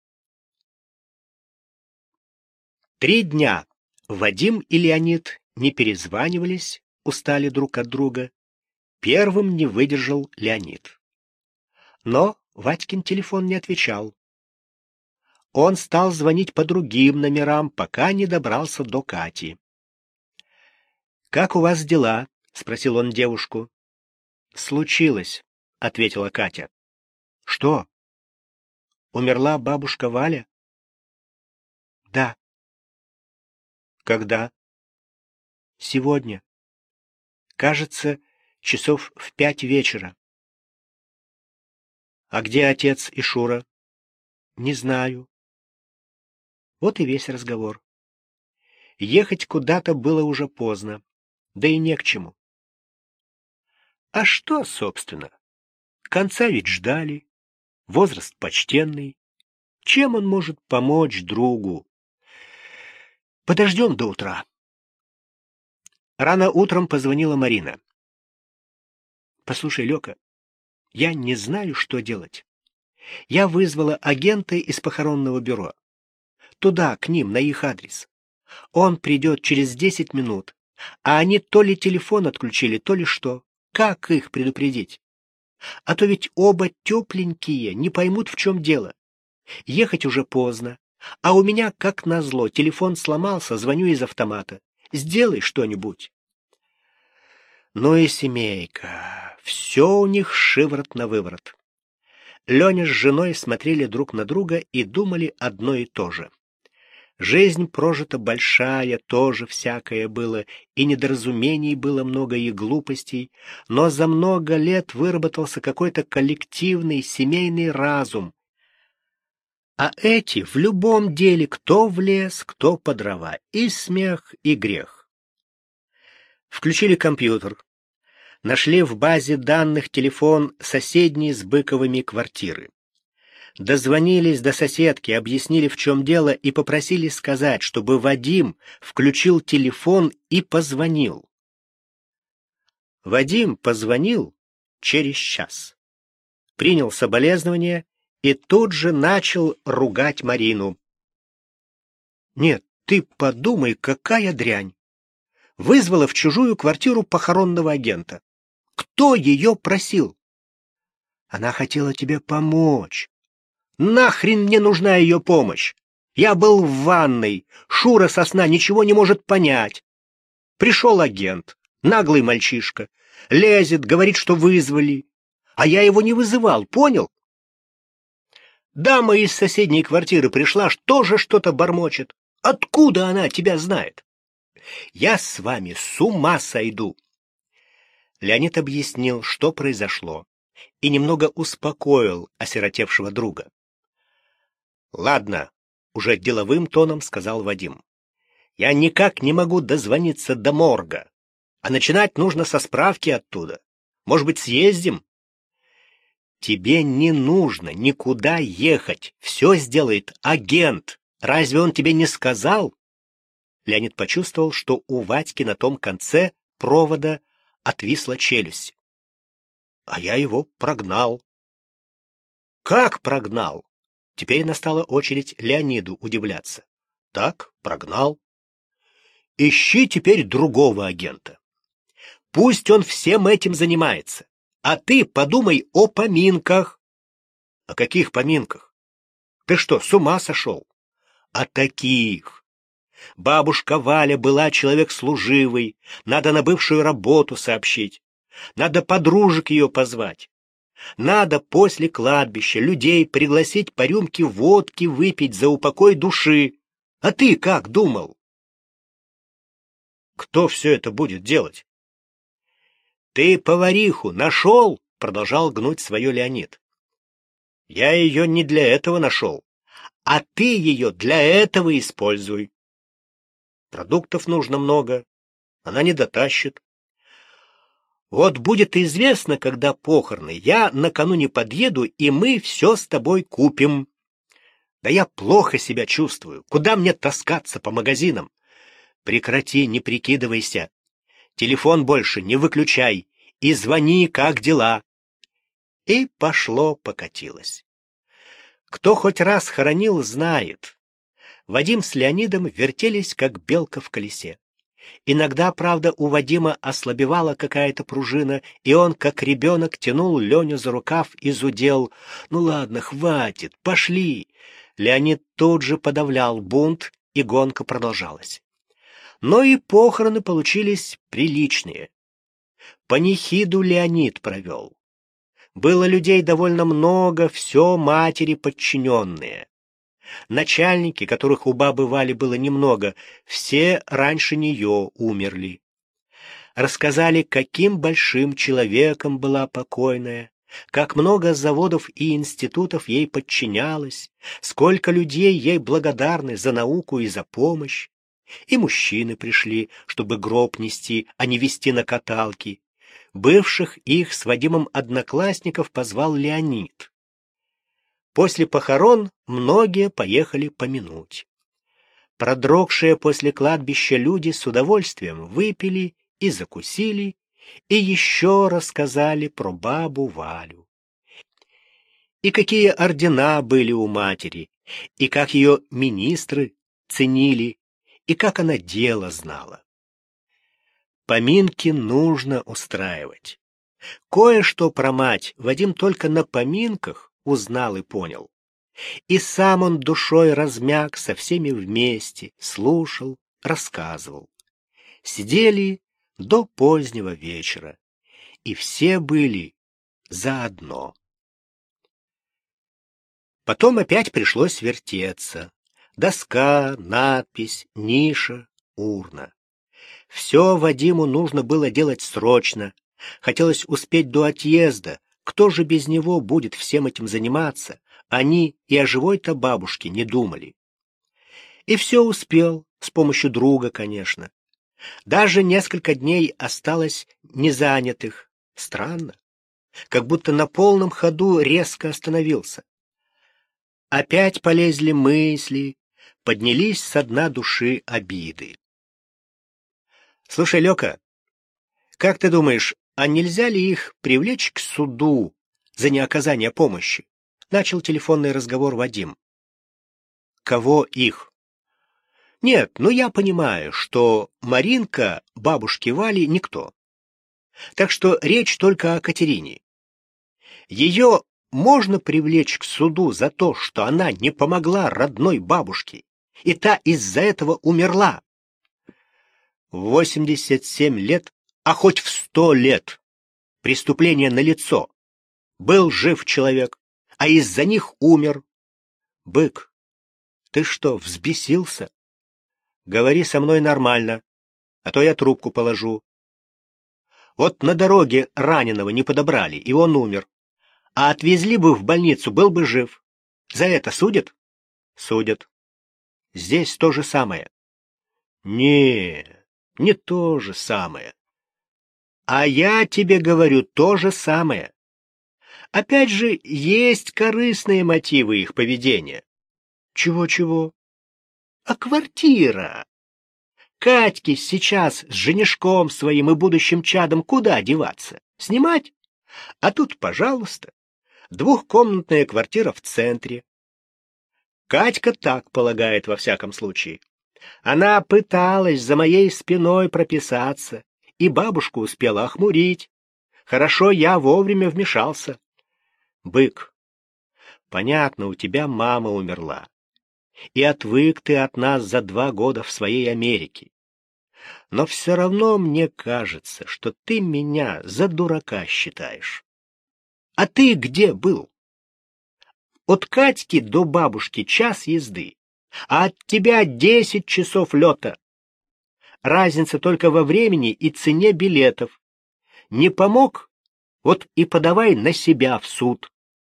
S1: 3 дня Вадим и Леонид не перезванивались, устали друг от друга. Первым не выдержал Леонид. Но Вадькин телефон не отвечал. Он стал звонить по другим номерам, пока не добрался до Кати. «Как у вас дела?» — спросил он девушку. «Случилось», — ответила Катя. «Что? Умерла бабушка Валя?» «Да». «Когда?» «Сегодня. Кажется, часов в 5 вечера». «А где отец и Шура?» «Не знаю». Вот и весь разговор. Ехать куда-то было уже поздно, да и не к чему. А что, собственно? Конца ведь ждали, возраст почтенный. Чем он может помочь другу? Подождем до утра. Рано утром позвонила Марина. «Послушай, Лёка, я не знаю, что делать. Я вызвала агента из похоронного бюро. Туда, к ним, на их адрес. Он придет через 10 минут, а они то ли телефон отключили, то ли что. Как их предупредить? А то ведь оба тепленькие, не поймут, в чем дело. Ехать уже поздно, А у меня, как назло, телефон сломался, звоню из автомата. Сделай что-нибудь. Ну и семейка. Все у них шиворот на выворот. Леня с женой смотрели друг на друга и думали одно и то же. Жизнь прожита большая, тоже всякое было, и недоразумений было много, и глупостей, но за много лет выработался какой-то коллективный семейный разум. А эти в любом деле кто в лес, кто по дрова, и смех, и грех. Включили компьютер, нашли в базе данных телефон соседней с Быковыми квартиры. Дозвонились до соседки, объяснили, в чем дело, и попросили сказать, чтобы Вадим включил телефон и позвонил. Вадим позвонил через час. Принял соболезнования и тут же начал ругать Марину. «Нет, ты подумай, какая дрянь! Вызвала в чужую квартиру похоронного агента. Кто ее просил? Она хотела тебе помочь. Нахрен мне нужна ее помощь? Я был в ванной, Шура со сна ничего не может понять. Пришел агент, наглый мальчишка, лезет, говорит, что вызвали. А я его не вызывал, понял? Дама из соседней квартиры пришла, тоже что-то бормочет. Откуда она тебя знает? Я с вами с ума сойду. Леонид объяснил, что произошло, и немного успокоил осиротевшего друга. «Ладно», — уже деловым тоном сказал Вадим. «Я никак не могу дозвониться до морга, а начинать нужно со справки оттуда. Может быть, съездим?» «Тебе не нужно никуда ехать, все сделает агент. Разве он тебе не сказал?» Леонид почувствовал, что у Вадьки на том конце провода отвисла челюсть. «А я его прогнал». «Как прогнал?» Теперь настала очередь Леониду удивляться. «Так, прогнал. Ищи теперь другого агента. Пусть он всем этим занимается. А ты подумай о поминках». «О каких поминках? Ты что, с ума сошел?» «О таких. Бабушка Валя была человек служивый, надо на бывшую работу сообщить, надо подружек ее позвать, надо после кладбища людей пригласить по рюмке водки выпить за упокой души. А ты как думал?» «Кто все это будет делать?» «Ты повариху нашел?» — продолжал гнуть свое Леонид. «Я ее не для этого нашел, а ты ее для этого используй. Продуктов нужно много, она не дотащит. Вот будет известно, когда похороны, я накануне подъеду, и мы все с тобой купим. Да я плохо себя чувствую, куда мне таскаться по магазинам? Прекрати, не прикидывайся. Телефон больше не выключай и звони, как дела». И пошло-покатилось. Кто хоть раз хоронил, знает. Вадим с Леонидом вертелись, как белка в колесе. Иногда, правда, у Вадима ослабевала какая-то пружина, и он, как ребенок, тянул Леню за рукав и зудел. «Ну ладно, хватит, пошли!» Леонид тут же подавлял бунт, и гонка продолжалась. Но и похороны получились приличные. Панихиду Леонид провел. Было людей довольно много, все матери подчиненные. Начальники, которых у бабы Вали было немного, все раньше нее умерли. Рассказали, каким большим человеком была покойная, как много заводов и институтов ей подчинялось, сколько людей ей благодарны за науку и за помощь. И мужчины пришли, чтобы гроб нести, а не везти на каталке. Бывших их с Вадимом одноклассников позвал Леонид. После похорон многие поехали помянуть. Продрогшие после кладбища люди с удовольствием выпили и закусили, и еще рассказали про бабу Валю. И какие ордена были у матери, и как ее министры ценили, и как она дело знала. Поминки нужно устраивать. Кое-что про мать Вадим только на поминках узнал и понял. И сам он душой размяк, со всеми вместе, слушал, рассказывал. Сидели до позднего вечера, и все были заодно. Потом опять пришлось вертеться. Доска, надпись, ниша, урна. Все Вадиму нужно было делать срочно. Хотелось успеть до отъезда. Кто же без него будет всем этим заниматься? Они и о живой-то бабушке не думали. И все успел, с помощью друга, конечно. Даже несколько дней осталось незанятых. Странно. Как будто на полном ходу резко остановился. Опять полезли мысли, поднялись со дна души обиды. Слушай, Лёка, как ты думаешь, а нельзя ли их привлечь к суду за неоказание помощи? Начал телефонный разговор Вадим. Кого их? Нет, ну я понимаю, что Маринка бабушке Вали никто. Так что речь только о Катерине. Ее можно привлечь к суду за то, что она не помогла родной бабушке, и та из-за этого умерла. В 87 лет, а хоть в 100 лет. Преступление налицо. Был жив человек, а из-за них умер. Бык, ты что, взбесился? Говори со мной нормально, а то я трубку положу. Вот на дороге раненого не подобрали, и он умер. А отвезли бы в больницу, был бы жив. За это судят? Судят. Здесь то же самое. Не то же самое. А я тебе говорю то же самое. Опять же, есть корыстные мотивы их поведения. Чего-чего? А квартира? Катьке сейчас с женишком своим и будущим чадом куда деваться? Снимать? А тут, пожалуйста, двухкомнатная квартира в центре. Катька так полагает во всяком случае. Она пыталась за моей спиной прописаться, и бабушку успела охмурить. Хорошо, я вовремя вмешался. Бык, понятно, у тебя мама умерла, и отвык ты от нас за 2 года в своей Америке. Но все равно мне кажется, что ты меня за дурака считаешь. А ты где был? От Катьки до бабушки час езды, а от тебя 10 часов лета. Разница только во времени и цене билетов. Не помог? Вот и подавай на себя в суд.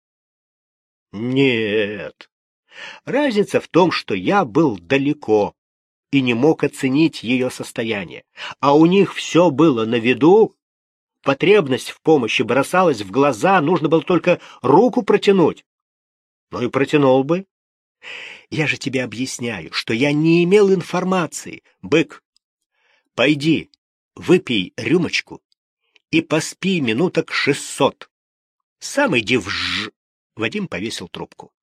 S1: Нет. Разница в том, что я был далеко и не мог оценить ее состояние. А у них все было на виду. Потребность в помощи бросалась в глаза, нужно было только руку протянуть. Ну и протянул бы. Я же тебе объясняю, что я не имел информации. Бык, пойди, выпей рюмочку и поспи минуток 600. Сам иди вж. Вадим повесил трубку.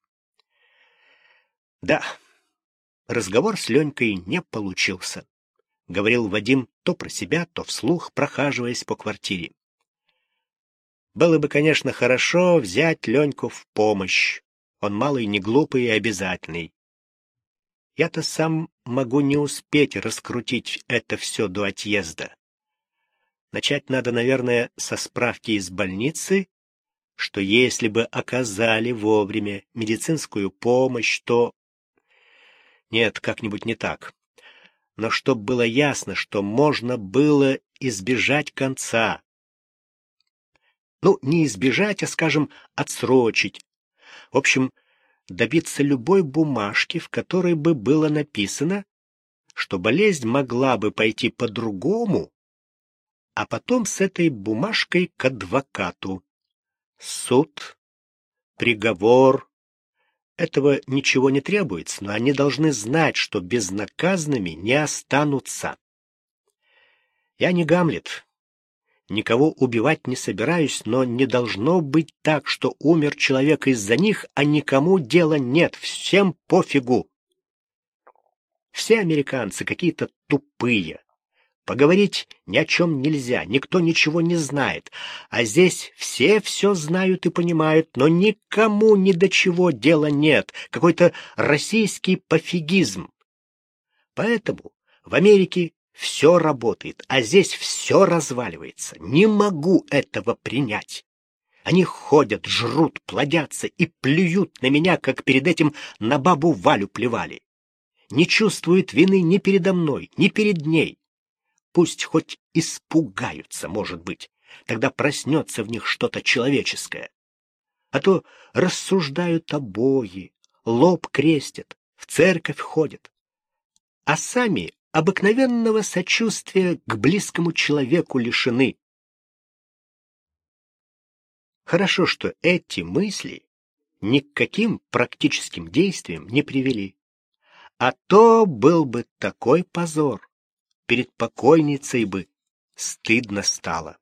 S1: Да, разговор с Ленькой не получился. Говорил Вадим то про себя, то вслух, прохаживаясь по квартире. Было бы, конечно, хорошо взять Леньку в помощь. Он малый, не глупый и обязательный. Я-то сам могу не успеть раскрутить это все до отъезда. Начать надо, наверное, со справки из больницы, что если бы оказали вовремя медицинскую помощь, то... Нет, как-нибудь не так. Но чтоб было ясно, что можно было избежать конца. Ну, не избежать, а, скажем, отсрочить. В общем, добиться любой бумажки, в которой бы было написано, что болезнь могла бы пойти по-другому, а потом с этой бумажкой к адвокату. Суд, приговор. Этого ничего не требуется, но они должны знать, что безнаказанными не останутся. Я не Гамлет. Никого убивать не собираюсь, но не должно быть так, что умер человек из-за них, а никому дела нет, всем пофигу. Все американцы какие-то тупые. Поговорить ни о чем нельзя, никто ничего не знает. А здесь все знают и понимают, но никому ни до чего дела нет. Какой-то российский пофигизм. Поэтому в Америке все работает, а здесь все разваливается. Не могу этого принять. Они ходят, жрут, плодятся и плюют на меня, как перед этим на бабу Валю плевали. Не чувствуют вины ни передо мной, ни перед ней. Пусть хоть испугаются, может быть, тогда проснется в них что-то человеческое. А то рассуждают обои, лоб крестят, в церковь ходят, а сами обыкновенного сочувствия к близкому человеку лишены. Хорошо, что эти мысли ни к каким практическим действиям не привели. А то был бы такой позор. Перед покойницей бы стыдно стало.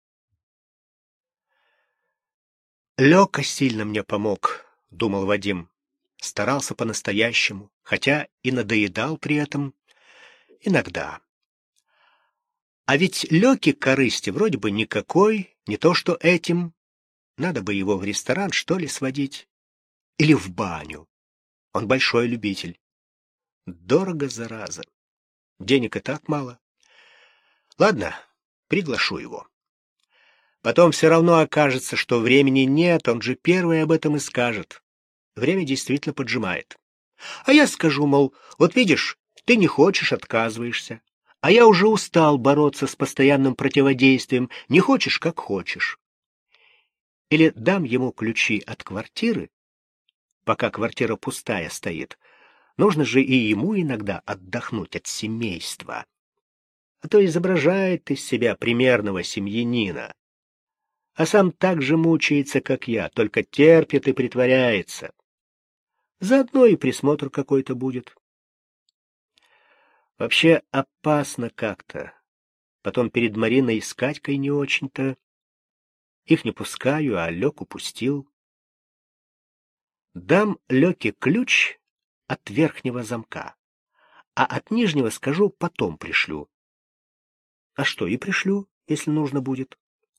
S1: Лёка сильно мне помог, думал Вадим. Старался по-настоящему, хотя и надоедал при этом иногда. А ведь Лёке корысти вроде бы никакой, не то что этим. Надо бы его в ресторан, что ли, сводить. Или в баню. Он большой любитель. Дорого, зараза. Денег и так мало. Ладно, приглашу его. Потом все равно окажется, что времени нет, он же первый об этом и скажет. Время действительно поджимает. А я скажу, мол, вот видишь, ты не хочешь, отказываешься. А я уже устал бороться с постоянным противодействием. Не хочешь, как хочешь. Или дам ему ключи от квартиры, пока квартира пустая стоит. Нужно же и ему иногда отдохнуть от семейства. А то изображает из себя примерного семьянина. А сам так же мучается, как я, только терпит и притворяется. Заодно и присмотр какой-то будет. Вообще опасно как-то. Потом перед Мариной и с Катькой не очень-то. Их не пускаю, а Лёку пустил. Дам Лёке ключ от верхнего замка, а от нижнего, скажу, потом пришлю. А что, и пришлю, если нужно будет.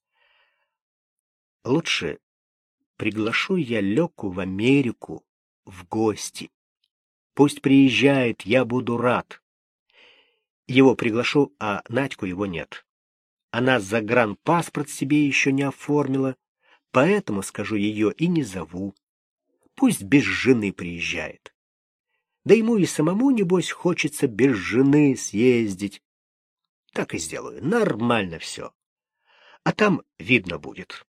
S1: Лучше приглашу я Лёку в Америку в гости. Пусть приезжает, я буду рад. Его приглашу, а Надьку его нет. Она загранпаспорт себе еще не оформила, поэтому, скажу, ее и не зову. Пусть без жены приезжает. Да ему и самому, небось, хочется без жены съездить. Так и сделаю, нормально все. А там видно будет.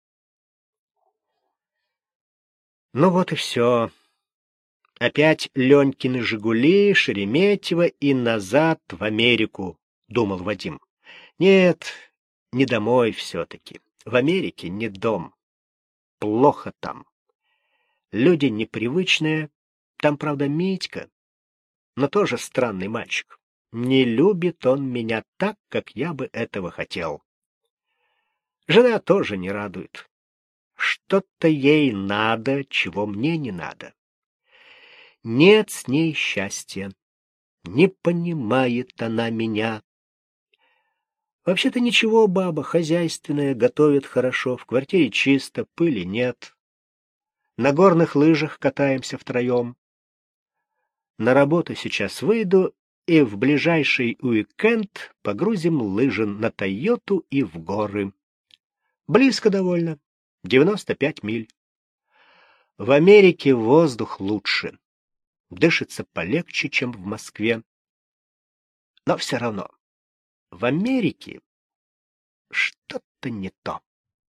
S1: Ну вот и все. Опять Ленькины «Жигули», Шереметьево и назад в Америку, думал Вадим. Нет, не домой все-таки. В Америке не дом. Плохо там. Люди непривычные. Там, правда, Митька, но тоже странный мальчик. Не любит он меня так, как я бы этого хотел. Жена тоже не радует. Что-то ей надо, чего мне не надо. Нет с ней счастья. Не понимает она меня. Вообще-то ничего, баба хозяйственная, готовит хорошо, в квартире чисто, пыли нет. На горных лыжах катаемся втроем. На работу сейчас выйду, и в ближайший уикенд погрузим лыжи на Тойоту и в горы. Близко довольно, 95 миль. В Америке воздух лучше. Дышится полегче, чем в Москве. Но все равно, в Америке что-то не то.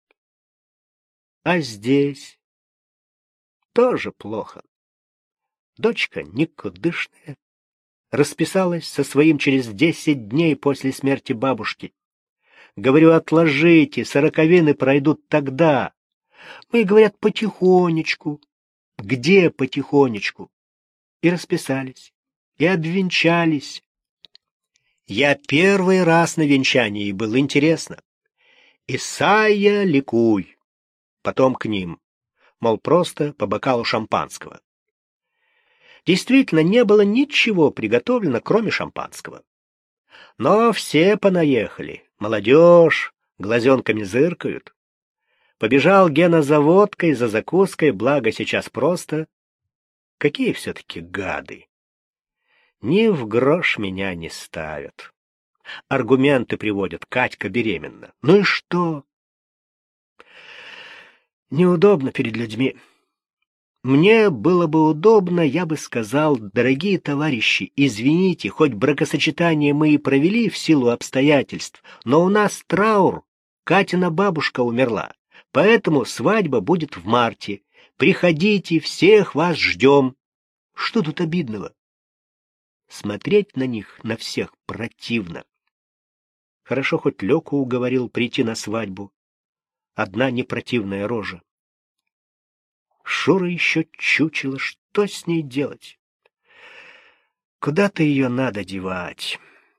S1: А здесь тоже плохо. Дочка никудышная. Расписалась со своим через 10 дней после смерти бабушки. Говорю, отложите, 40 пройдут тогда. Мы, говорят, потихонечку. Где потихонечку? И расписались, и обвенчались. Я первый раз на венчании был, интересно. Исайя, ликуй. Потом к ним, мол, просто по бокалу шампанского. Действительно, не было ничего приготовлено, кроме шампанского. Но все понаехали, молодежь, глазенками зыркают. Побежал Гена за водкой, за закуской, благо сейчас просто. Какие все-таки гады! Ни в грош меня не ставят. Аргументы приводят: Катька беременна. Ну и что? Неудобно перед людьми. Мне было бы удобно, я бы сказал: дорогие товарищи, извините, хоть бракосочетание мы и провели в силу обстоятельств, но у нас траур, Катина бабушка умерла, поэтому свадьба будет в марте. Приходите, всех вас ждем. Что тут обидного? Смотреть на них, на всех, противно. Хорошо, хоть Лёку уговорил прийти на свадьбу. Одна непротивная рожа. Шура еще чучела, что с ней делать? Куда-то ее надо девать.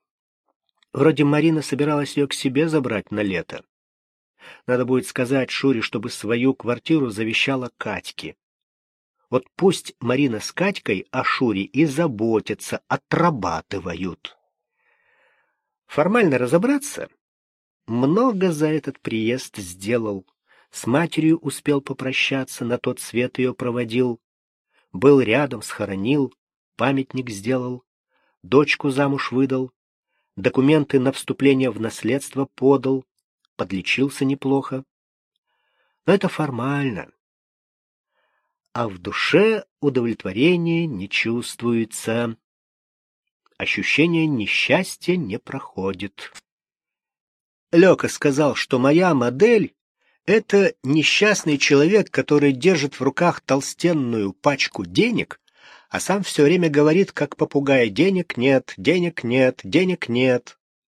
S1: Вроде Марина собиралась ее к себе забрать на лето. Надо будет сказать Шуре, чтобы свою квартиру завещала Катьке. Вот пусть Марина с Катькой о Шуре и заботятся, отрабатывают. Формально разобраться, много за этот приезд сделал. С матерью успел попрощаться, на тот свет ее проводил. Был рядом, схоронил, памятник сделал, дочку замуж выдал, документы на вступление в наследство подал, подлечился неплохо. Но это формально. А в душе удовлетворения не чувствуется. Ощущение несчастья не проходит. Лёка сказал, что моя модель — это несчастный человек, который держит в руках толстенную пачку денег, а сам все время говорит, как попугай: денег нет, денег нет, денег нет.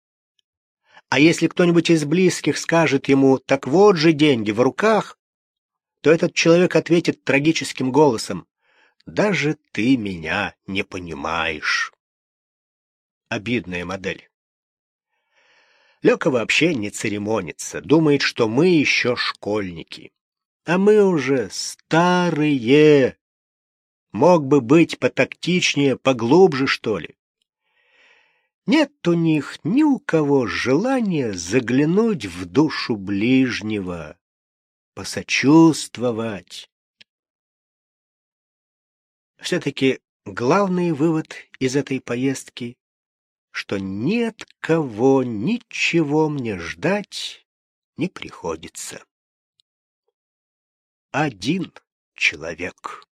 S1: А если кто-нибудь из близких скажет ему: так вот же деньги в руках, то этот человек ответит трагическим голосом: даже ты меня не понимаешь. Обидная модель. Лёка вообще не церемонится, думает, что мы еще школьники. А мы уже старые. Мог бы быть потактичнее, поглубже, что ли. Нет у них ни у кого желания заглянуть в душу ближнего, посочувствовать. Все-таки главный вывод из этой поездки, что ни от кого ничего мне ждать не приходится. Один человек.